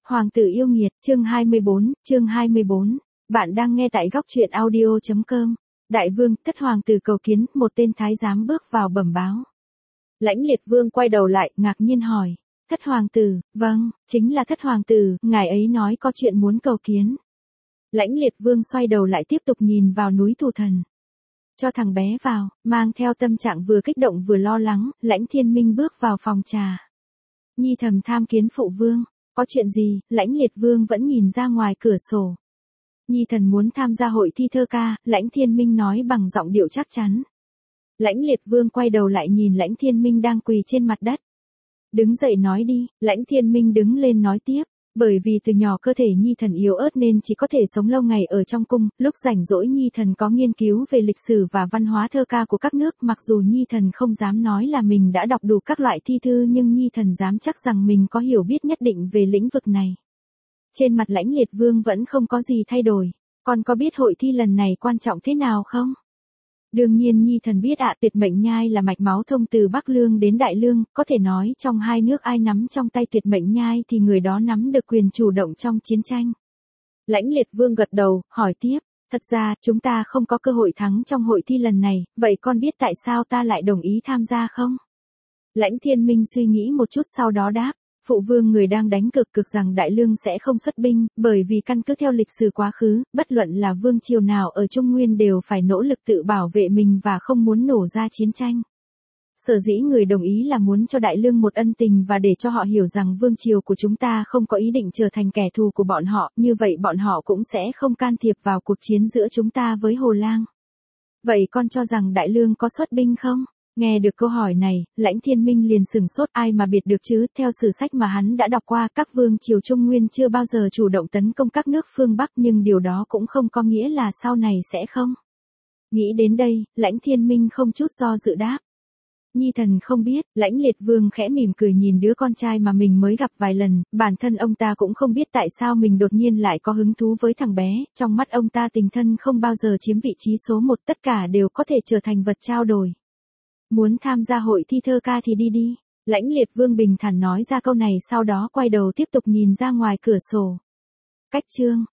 Hoàng tử yêu nghiệt, chương 24. Bạn đang nghe tại góc truyện audio.com. Đại vương, thất hoàng tử cầu kiến, một tên thái giám bước vào bẩm báo. Lãnh Liệt Vương quay đầu lại, ngạc nhiên hỏi. Thất hoàng tử, vâng, chính là thất hoàng tử, ngài ấy nói có chuyện muốn cầu kiến. Lãnh Liệt Vương xoay đầu lại tiếp tục nhìn vào núi Thù Thần. Cho thằng bé vào, mang theo tâm trạng vừa kích động vừa lo lắng, Lãnh Thiên Minh bước vào phòng trà. Nhi thầm tham kiến phụ vương. Có chuyện gì? Lãnh Liệt Vương vẫn nhìn ra ngoài cửa sổ. Nhi thần muốn tham gia hội thi thơ ca, Lãnh Thiên Minh nói bằng giọng điệu chắc chắn. Lãnh Liệt Vương quay đầu lại nhìn Lãnh Thiên Minh đang quỳ trên mặt đất. Đứng dậy nói đi, Lãnh Thiên Minh đứng lên nói tiếp. Bởi vì từ nhỏ cơ thể Nhi thần yếu ớt nên chỉ có thể sống lâu ngày ở trong cung, lúc rảnh rỗi Nhi thần có nghiên cứu về lịch sử và văn hóa thơ ca của các nước, mặc dù Nhi thần không dám nói là mình đã đọc đủ các loại thi thư nhưng Nhi thần dám chắc rằng mình có hiểu biết nhất định về lĩnh vực này. Trên mặt Lãnh Liệt Vương vẫn không có gì thay đổi. Con có biết hội thi lần này quan trọng thế nào không? Đương nhiên Nhi thần biết ạ, Tuyệt Mệnh Nhai là mạch máu thông từ Bắc Lương đến Đại Lương, có thể nói trong hai nước ai nắm trong tay Tuyệt Mệnh Nhai thì người đó nắm được quyền chủ động trong chiến tranh. Lãnh Liệt Vương gật đầu, hỏi tiếp, thật ra chúng ta không có cơ hội thắng trong hội thi lần này, vậy con biết tại sao ta lại đồng ý tham gia không? Lãnh Thiên Minh suy nghĩ một chút sau đó đáp. Phụ vương người đang đánh cược rằng Đại Lương sẽ không xuất binh, bởi vì căn cứ theo lịch sử quá khứ, bất luận là vương triều nào ở Trung Nguyên đều phải nỗ lực tự bảo vệ mình và không muốn nổ ra chiến tranh. Sở dĩ người đồng ý là muốn cho Đại Lương một ân tình và để cho họ hiểu rằng vương triều của chúng ta không có ý định trở thành kẻ thù của bọn họ, như vậy bọn họ cũng sẽ không can thiệp vào cuộc chiến giữa chúng ta với Hồ Lang. Vậy con cho rằng Đại Lương có xuất binh không? Nghe được câu hỏi này, Lãnh Thiên Minh liền sửng sốt, ai mà biết được chứ, theo sử sách mà hắn đã đọc qua, các vương triều Trung Nguyên chưa bao giờ chủ động tấn công các nước phương Bắc, nhưng điều đó cũng không có nghĩa là sau này sẽ không. Nghĩ đến đây, Lãnh Thiên Minh không chút do dự đáp. Nhi thần không biết, Lãnh Liệt Vương khẽ mỉm cười nhìn đứa con trai mà mình mới gặp vài lần, bản thân ông ta cũng không biết tại sao mình đột nhiên lại có hứng thú với thằng bé, trong mắt ông ta tình thân không bao giờ chiếm vị trí số một, tất cả đều có thể trở thành vật trao đổi. Muốn tham gia hội thi thơ ca thì đi đi. Lãnh Liệt Vương bình thản nói ra câu này, sau đó quay đầu tiếp tục nhìn ra ngoài cửa sổ. Cách chương